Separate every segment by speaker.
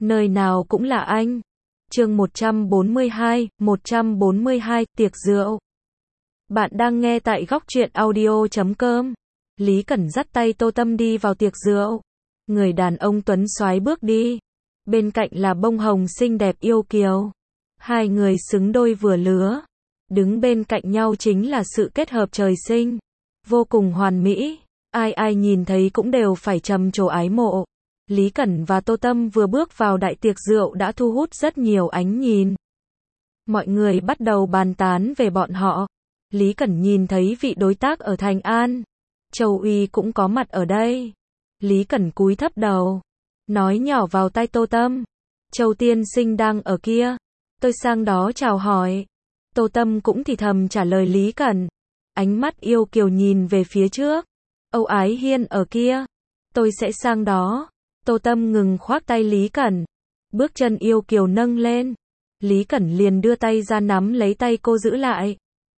Speaker 1: Nơi nào cũng là anh. Chương 142, tiệc rượu. Bạn đang nghe tại góc truyện audio.com. Lý Cẩn dắt tay Tô Tâm đi vào tiệc rượu. Người đàn ông tuấn soái bước đi. Bên cạnh là bông hồng xinh đẹp yêu kiều. Hai người xứng đôi vừa lứa. Đứng bên cạnh nhau chính là sự kết hợp trời sinh. Vô cùng hoàn mỹ. Ai ai nhìn thấy cũng đều phải trầm trồ ái mộ. Lý Cẩn và Tô Tâm vừa bước vào đại tiệc rượu đã thu hút rất nhiều ánh nhìn. Mọi người bắt đầu bàn tán về bọn họ. Lý Cẩn nhìn thấy vị đối tác ở Thành An. Châu Uy cũng có mặt ở đây. Lý Cẩn cúi thấp đầu. Nói nhỏ vào tai Tô Tâm. Châu tiên sinh đang ở kia. Tôi sang đó chào hỏi. Tô Tâm cũng thì thầm trả lời Lý Cẩn. Ánh mắt yêu kiều nhìn về phía trước. Âu Ái Hiên ở kia. Tôi sẽ sang đó. Tô Tâm ngừng khoác tay Lý Cẩn. Bước chân yêu kiều nâng lên. Lý Cẩn liền đưa tay ra nắm lấy tay cô giữ lại.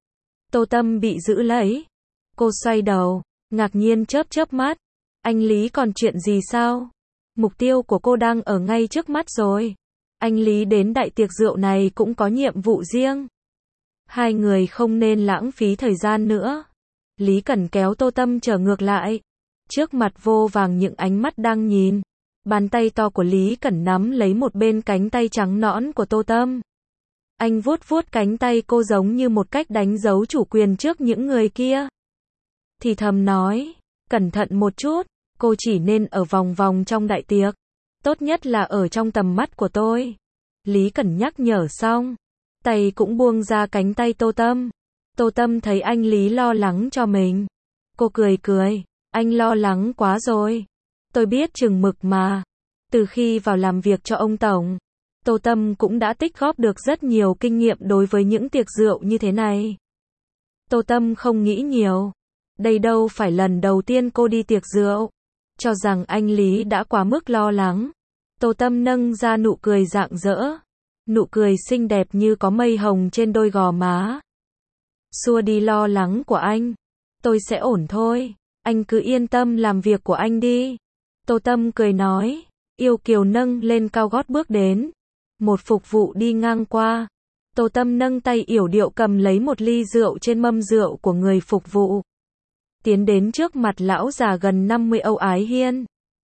Speaker 1: Tô Tâm bị giữ lấy. Cô xoay đầu, ngạc nhiên chớp chớp mắt. Anh Lý còn chuyện gì sao? Mục tiêu của cô đang ở ngay trước mắt rồi. Anh Lý đến đại tiệc rượu này cũng có nhiệm vụ riêng. Hai người không nên lãng phí thời gian nữa. Lý Cẩn kéo Tô Tâm trở ngược lại. Trước mặt vô vàng những ánh mắt đang nhìn. Bàn tay to của Lý Cẩn nắm lấy một bên cánh tay trắng nõn của Tô Tâm. Anh vuốt vuốt cánh tay cô giống như một cách đánh dấu chủ quyền trước những người kia. Thì thầm nói, cẩn thận một chút, cô chỉ nên ở vòng vòng trong đại tiệc. Tốt nhất là ở trong tầm mắt của tôi. Lý Cẩn nhắc nhở xong, tay cũng buông ra cánh tay Tô Tâm. Tô Tâm thấy anh Lý lo lắng cho mình. Cô cười cười, anh lo lắng quá rồi. Tôi biết chừng mực mà. Từ khi vào làm việc cho ông Tổng, Tô Tâm cũng đã tích góp được rất nhiều kinh nghiệm đối với những tiệc rượu như thế này. Tô Tâm không nghĩ nhiều. Đây đâu phải lần đầu tiên cô đi tiệc rượu. Cho rằng anh Lý đã quá mức lo lắng. Tô Tâm nâng ra nụ cười rạng rỡ. Nụ cười xinh đẹp như có mây hồng trên đôi gò má. Xua đi lo lắng của anh. Tôi sẽ ổn thôi. Anh cứ yên tâm làm việc của anh đi. Tô Tâm cười nói. Yêu kiều nâng lên cao gót bước đến. Một phục vụ đi ngang qua. Tô Tâm nâng tay yểu điệu cầm lấy một ly rượu trên mâm rượu của người phục vụ. Tiến đến trước mặt lão già gần 50 Âu Ái Hiên.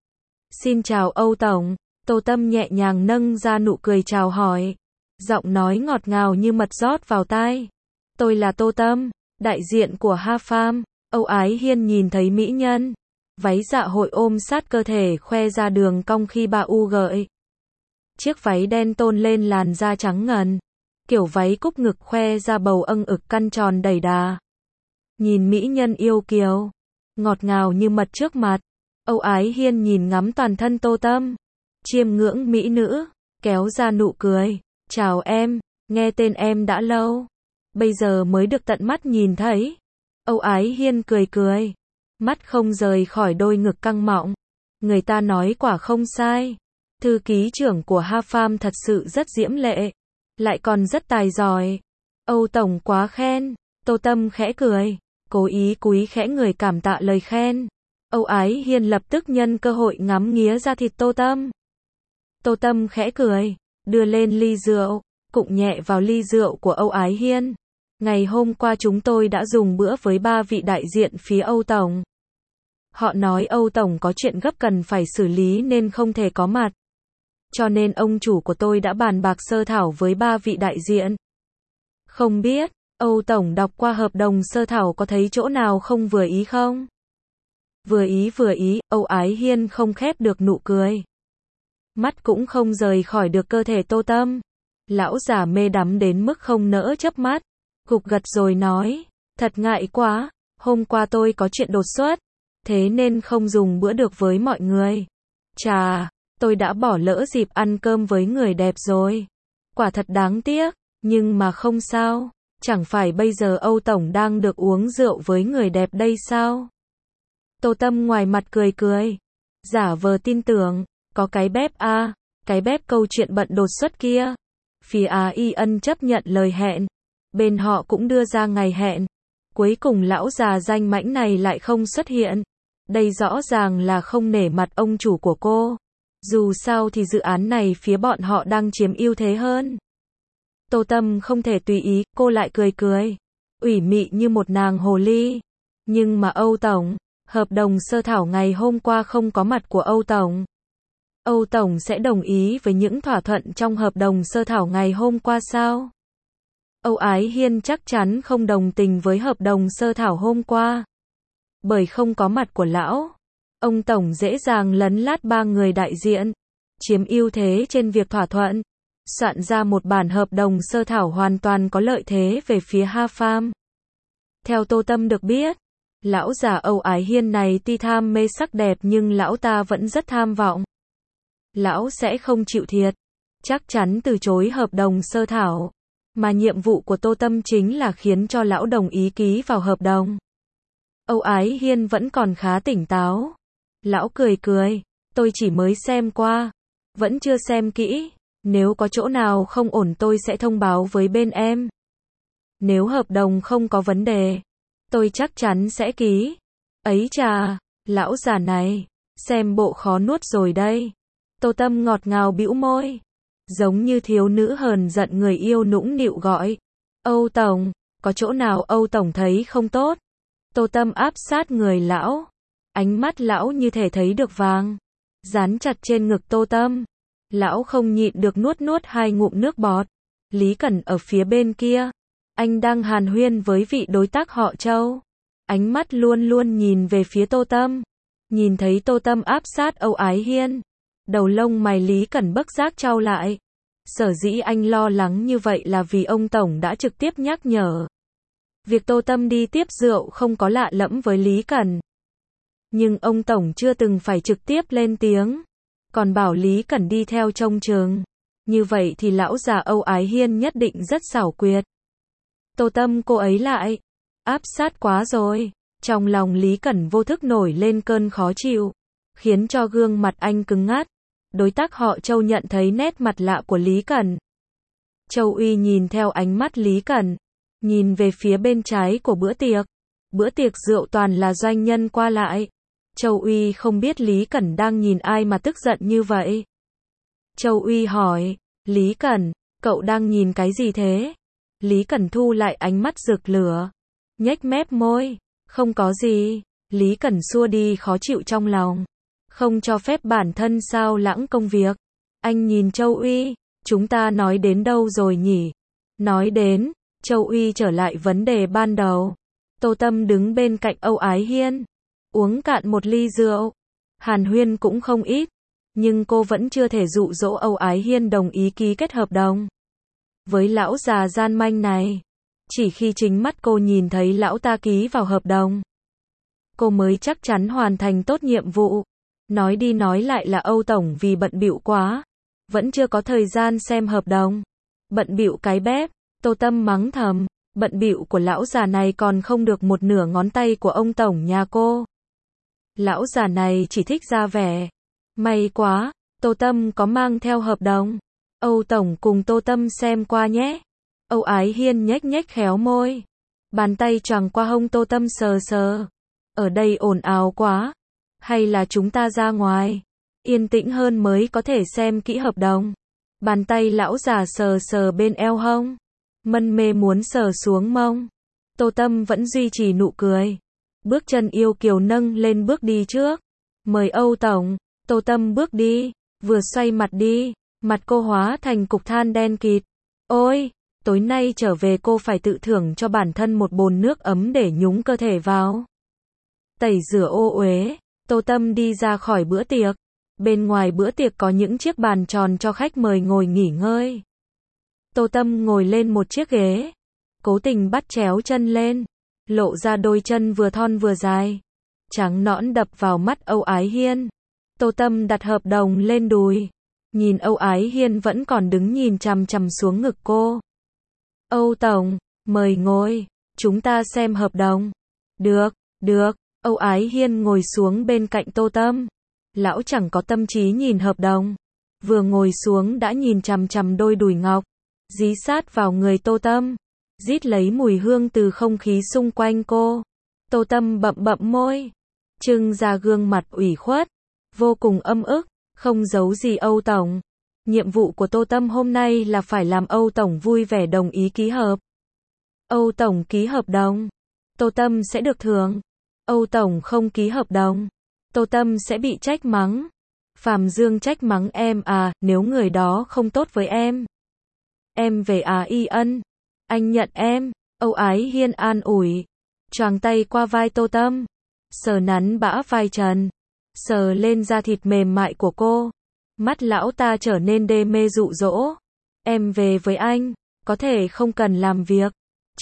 Speaker 1: Xin chào Âu Tổng. Tô Tâm nhẹ nhàng nâng ra nụ cười chào hỏi. Giọng nói ngọt ngào như mật rót vào tai. Tôi là Tô Tâm, đại diện của Ha Pham. Âu Ái Hiên nhìn thấy mỹ nhân. Váy dạ hội ôm sát cơ thể khoe ra đường cong khi bà u gợi. Chiếc váy đen tôn lên làn da trắng ngần. Kiểu váy cúc ngực khoe ra bầu âng ực căn tròn đầy đà. Nhìn mỹ nhân yêu kiều, ngọt ngào như mật trước mặt. Âu Ái Hiên nhìn ngắm toàn thân Tô Tâm. Chiêm ngưỡng mỹ nữ, kéo ra nụ cười. Chào em, nghe tên em đã lâu. Bây giờ mới được tận mắt nhìn thấy. Âu Ái Hiên cười cười. Mắt không rời khỏi đôi ngực căng mọng. Người ta nói quả không sai. Thư ký trưởng của Ha Pham thật sự rất diễm lệ. Lại còn rất tài giỏi. Âu Tổng quá khen. Tô Tâm khẽ cười. Cố ý cúi khẽ người cảm tạ lời khen. Âu Ái Hiên lập tức nhân cơ hội ngắm nghía da thịt Tô Tâm. Tô Tâm khẽ cười. Đưa lên ly rượu. Cụng nhẹ vào ly rượu của Âu Ái Hiên. Ngày hôm qua chúng tôi đã dùng bữa với 3 vị đại diện phía Âu Tổng. Họ nói Âu Tổng có chuyện gấp cần phải xử lý nên không thể có mặt. Cho nên ông chủ của tôi đã bàn bạc sơ thảo với 3 vị đại diện. Không biết, Âu Tổng đọc qua hợp đồng sơ thảo có thấy chỗ nào không vừa ý không? Vừa ý, Âu Ái Hiên không khép được nụ cười. Mắt cũng không rời khỏi được cơ thể Tô Tâm. Lão già mê đắm đến mức không nỡ chớp mắt. Gục gật rồi nói, thật ngại quá, hôm qua tôi có chuyện đột xuất. Thế nên không dùng bữa được với mọi người. Chà, tôi đã bỏ lỡ dịp ăn cơm với người đẹp rồi. Quả thật đáng tiếc, nhưng mà không sao. Chẳng phải bây giờ Âu Tổng đang được uống rượu với người đẹp đây sao? Tô Tâm ngoài mặt cười cười. Giả vờ tin tưởng, có cái bếp à, cái bếp câu chuyện bận đột xuất kia. Phía Y Ân chấp nhận lời hẹn. Bên họ cũng đưa ra ngày hẹn. Cuối cùng lão già danh mãnh này lại không xuất hiện. Đây rõ ràng là không nể mặt ông chủ của cô. Dù sao thì dự án này phía bọn họ đang chiếm ưu thế hơn. Tô Tâm không thể tùy ý, cô lại cười cười. Ủy mị như một nàng hồ ly. Nhưng mà Âu Tổng, hợp đồng sơ thảo ngày hôm qua không có mặt của Âu Tổng. Âu Tổng sẽ đồng ý với những thỏa thuận trong hợp đồng sơ thảo ngày hôm qua sao? Âu Ái Hiên chắc chắn không đồng tình với hợp đồng sơ thảo hôm qua. Bởi không có mặt của lão, ông Tổng dễ dàng lấn lát ba người đại diện, chiếm ưu thế trên việc thỏa thuận, soạn ra một bản hợp đồng sơ thảo hoàn toàn có lợi thế về phía Ha Pham. Theo Tô Tâm được biết, lão già Âu Ái Hiên này tuy tham mê sắc đẹp nhưng lão ta vẫn rất tham vọng. Lão sẽ không chịu thiệt, chắc chắn từ chối hợp đồng sơ thảo. Mà nhiệm vụ của Tô Tâm chính là khiến cho lão đồng ý ký vào hợp đồng. Âu Ái Hiên vẫn còn khá tỉnh táo. Lão cười cười, tôi chỉ mới xem qua, vẫn chưa xem kỹ, nếu có chỗ nào không ổn tôi sẽ thông báo với bên em. Nếu hợp đồng không có vấn đề, tôi chắc chắn sẽ ký. Ấy chà, lão già này, xem bộ khó nuốt rồi đây. Tô Tâm ngọt ngào bĩu môi, giống như thiếu nữ hờn giận người yêu nũng nịu gọi. Âu Tổng, có chỗ nào Âu Tổng thấy không tốt? Tô Tâm áp sát người lão, ánh mắt lão như thể thấy được vàng, dán chặt trên ngực Tô Tâm. Lão không nhịn được nuốt nuốt hai ngụm nước bọt. Lý Cẩn ở phía bên kia, anh đang hàn huyên với vị đối tác họ Châu. Ánh mắt luôn luôn nhìn về phía Tô Tâm. Nhìn thấy Tô Tâm áp sát Âu Ái Hiên, đầu lông mày Lý Cẩn bất giác chau lại. Sở dĩ anh lo lắng như vậy là vì ông Tổng đã trực tiếp nhắc nhở. Việc Tô Tâm đi tiếp rượu không có lạ lẫm với Lý Cẩn. Nhưng ông Tổng chưa từng phải trực tiếp lên tiếng. Còn bảo Lý Cẩn đi theo trông chừng. Như vậy thì lão già Âu Ái Hiên nhất định rất xảo quyệt. Tô Tâm cô ấy lại. Áp sát quá rồi. Trong lòng Lý Cẩn vô thức nổi lên cơn khó chịu. Khiến cho gương mặt anh cứng ngắt. Đối tác họ Châu nhận thấy nét mặt lạ của Lý Cẩn. Châu Uy nhìn theo ánh mắt Lý Cẩn. Nhìn về phía bên trái của bữa tiệc. Bữa tiệc rượu toàn là doanh nhân qua lại. Châu Uy không biết Lý Cẩn đang nhìn ai mà tức giận như vậy. Châu Uy hỏi, Lý Cẩn, cậu đang nhìn cái gì thế? Lý Cẩn thu lại ánh mắt rực lửa. Nhếch mép môi, không có gì. Lý Cẩn xua đi khó chịu trong lòng. Không cho phép bản thân sao lãng công việc. Anh nhìn Châu Uy, chúng ta nói đến đâu rồi nhỉ? Nói đến, Châu Uy trở lại vấn đề ban đầu. Tô Tâm đứng bên cạnh Âu Ái Hiên, uống cạn một ly rượu. Hàn huyên cũng không ít, nhưng cô vẫn chưa thể dụ dỗ Âu Ái Hiên đồng ý ký kết hợp đồng với lão già gian manh này. Chỉ khi chính mắt cô nhìn thấy lão ta ký vào hợp đồng, cô mới chắc chắn hoàn thành tốt nhiệm vụ. Nói đi nói lại là Âu Tổng vì bận bịu quá, vẫn chưa có thời gian xem hợp đồng. Bận bịu cái bép, Tô Tâm mắng thầm, bận bịu của lão già này còn không được một nửa ngón tay của ông Tổng nhà cô. Lão già này chỉ thích ra vẻ. May quá, Tô Tâm có mang theo hợp đồng. Âu Tổng cùng Tô Tâm xem qua nhé. Âu Ái Hiên nhếch nhếch khéo môi. Bàn tay choàng qua hông Tô Tâm sờ sờ. Ở đây ồn ào quá. Hay là chúng ta ra ngoài, yên tĩnh hơn mới có thể xem kỹ hợp đồng. Bàn tay lão già sờ sờ bên eo hông. Mân mê muốn sờ xuống mông. Tô Tâm vẫn duy trì nụ cười. Bước chân yêu kiều nâng lên bước đi trước. Mời Âu Tổng. Tô Tâm bước đi, vừa xoay mặt đi, mặt cô hóa thành cục than đen kịt. Ôi, tối nay trở về cô phải tự thưởng cho bản thân một bồn nước ấm để nhúng cơ thể vào. Tẩy rửa ô uế. Tô Tâm đi ra khỏi bữa tiệc. Bên ngoài bữa tiệc có những chiếc bàn tròn cho khách mời ngồi nghỉ ngơi. Tô Tâm ngồi lên một chiếc ghế, cố tình bắt chéo chân lên, lộ ra đôi chân vừa thon vừa dài, trắng nõn đập vào mắt Âu Ái Hiên. Tô Tâm đặt hợp đồng lên đùi, nhìn Âu Ái Hiên vẫn còn đứng nhìn chằm chằm xuống ngực cô. Âu Tổng, mời ngồi, chúng ta xem hợp đồng. Được, được. Âu Ái Hiên ngồi xuống bên cạnh Tô Tâm. Lão chẳng có tâm trí nhìn hợp đồng. Vừa ngồi xuống đã nhìn chằm chằm đôi đùi ngọc, dí sát vào người Tô Tâm, rít lấy mùi hương từ không khí xung quanh cô. Tô Tâm bậm bậm môi, trưng ra gương mặt ủy khuất, vô cùng âm ức, Không giấu gì Âu Tổng. Nhiệm vụ của Tô Tâm hôm nay là phải làm Âu Tổng vui vẻ đồng ý ký hợp. Âu Tổng ký hợp đồng, Tô Tâm sẽ được thưởng. Âu Tổng không ký hợp đồng, Tô Tâm sẽ bị trách mắng. Phạm Dương trách mắng em à, nếu người đó không tốt với em. Em về à y ân. Anh nhận em. Âu Ái Hiên an ủi. Choàng tay qua vai Tô Tâm. Sờ nắn bã vai trần. Sờ lên da thịt mềm mại của cô. Mắt lão ta trở nên đê mê dụ dỗ. Em về với anh, có thể không cần làm việc.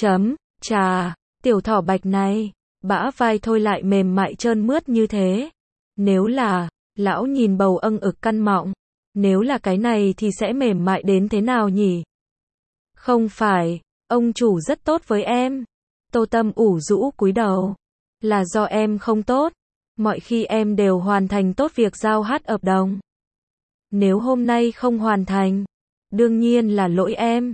Speaker 1: Chà, tiểu thỏ bạch này, bã vai thôi lại mềm mại trơn mướt như thế. Nếu là, lão nhìn bầu âng ực căn mọng, nếu là cái này thì sẽ mềm mại đến thế nào nhỉ? Không phải, ông chủ rất tốt với em. Tô Tâm ủ rũ cúi đầu. Là do em không tốt. Mọi khi em đều hoàn thành tốt việc giao hát hợp đồng. Nếu hôm nay không hoàn thành, đương nhiên là lỗi em.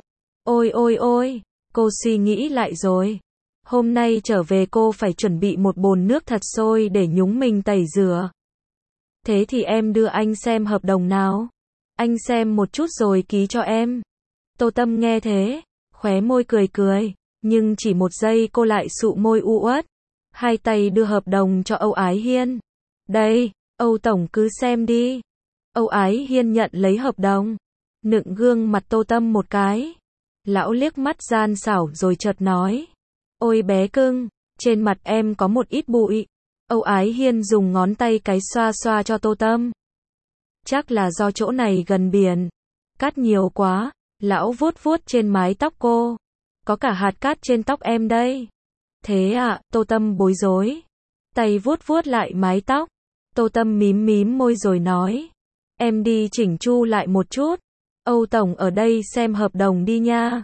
Speaker 1: Ôi, cô suy nghĩ lại rồi. Hôm nay trở về cô phải chuẩn bị một bồn nước thật sôi để nhúng mình tẩy rửa. Thế thì em đưa anh xem hợp đồng nào. Anh xem một chút rồi ký cho em. Tô Tâm nghe thế, khóe môi cười, nhưng chỉ một giây cô lại sụ môi u uất. Hai tay đưa hợp đồng cho Âu Ái Hiên. Đây, Âu Tổng cứ xem đi. Âu Ái Hiên nhận lấy hợp đồng, nựng gương mặt Tô Tâm một cái. Lão liếc mắt gian xảo rồi chợt nói. Ôi bé cưng, trên mặt em có một ít bụi. Âu Ái Hiên dùng ngón tay cái xoa xoa cho Tô Tâm. Chắc là do chỗ này gần biển. Cát nhiều quá, lão vuốt vuốt trên mái tóc cô. Có cả hạt cát trên tóc em đây. Thế à, Tô Tâm bối rối. Tay vuốt vuốt lại mái tóc. Tô Tâm mím môi rồi nói. Em đi chỉnh chu lại một chút. Âu Tổng ở đây xem hợp đồng đi nha.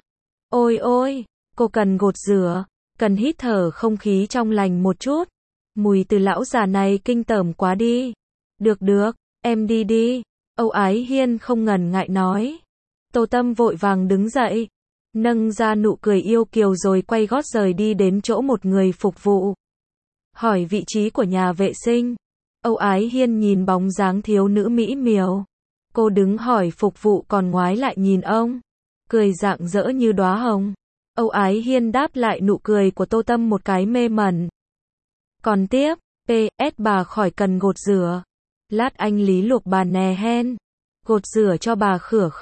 Speaker 1: Ôi, cô cần gột rửa, cần hít thở không khí trong lành một chút. Mùi từ lão già này kinh tởm quá đi. Được, em đi. Âu Ái Hiên không ngần ngại nói. Tô Tâm vội vàng đứng dậy, nâng ra nụ cười yêu kiều rồi quay gót rời đi đến chỗ một người phục vụ. Hỏi vị trí của nhà vệ sinh. Âu Ái Hiên nhìn bóng dáng thiếu nữ mỹ miều. Cô đứng hỏi phục vụ còn ngoái lại nhìn ông, cười rạng rỡ như đóa hồng. Âu Ái Hiên đáp lại nụ cười của Tô Tâm một cái mê mẩn. Còn tiếp, PS bà khỏi cần gột rửa. Lát anh lý luộc bà nè hen. Gột rửa cho bà khửa.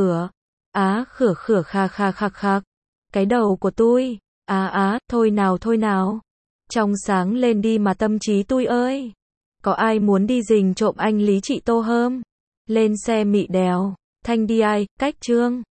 Speaker 1: Á khửa khạc. Cái đầu của tôi. Thôi nào. Trong sáng lên đi mà tâm trí tôi ơi. Có ai muốn đi rình trộm anh Lý chị Tô hơm? Lên xe mị đèo. Thanh đi ai, cách trương.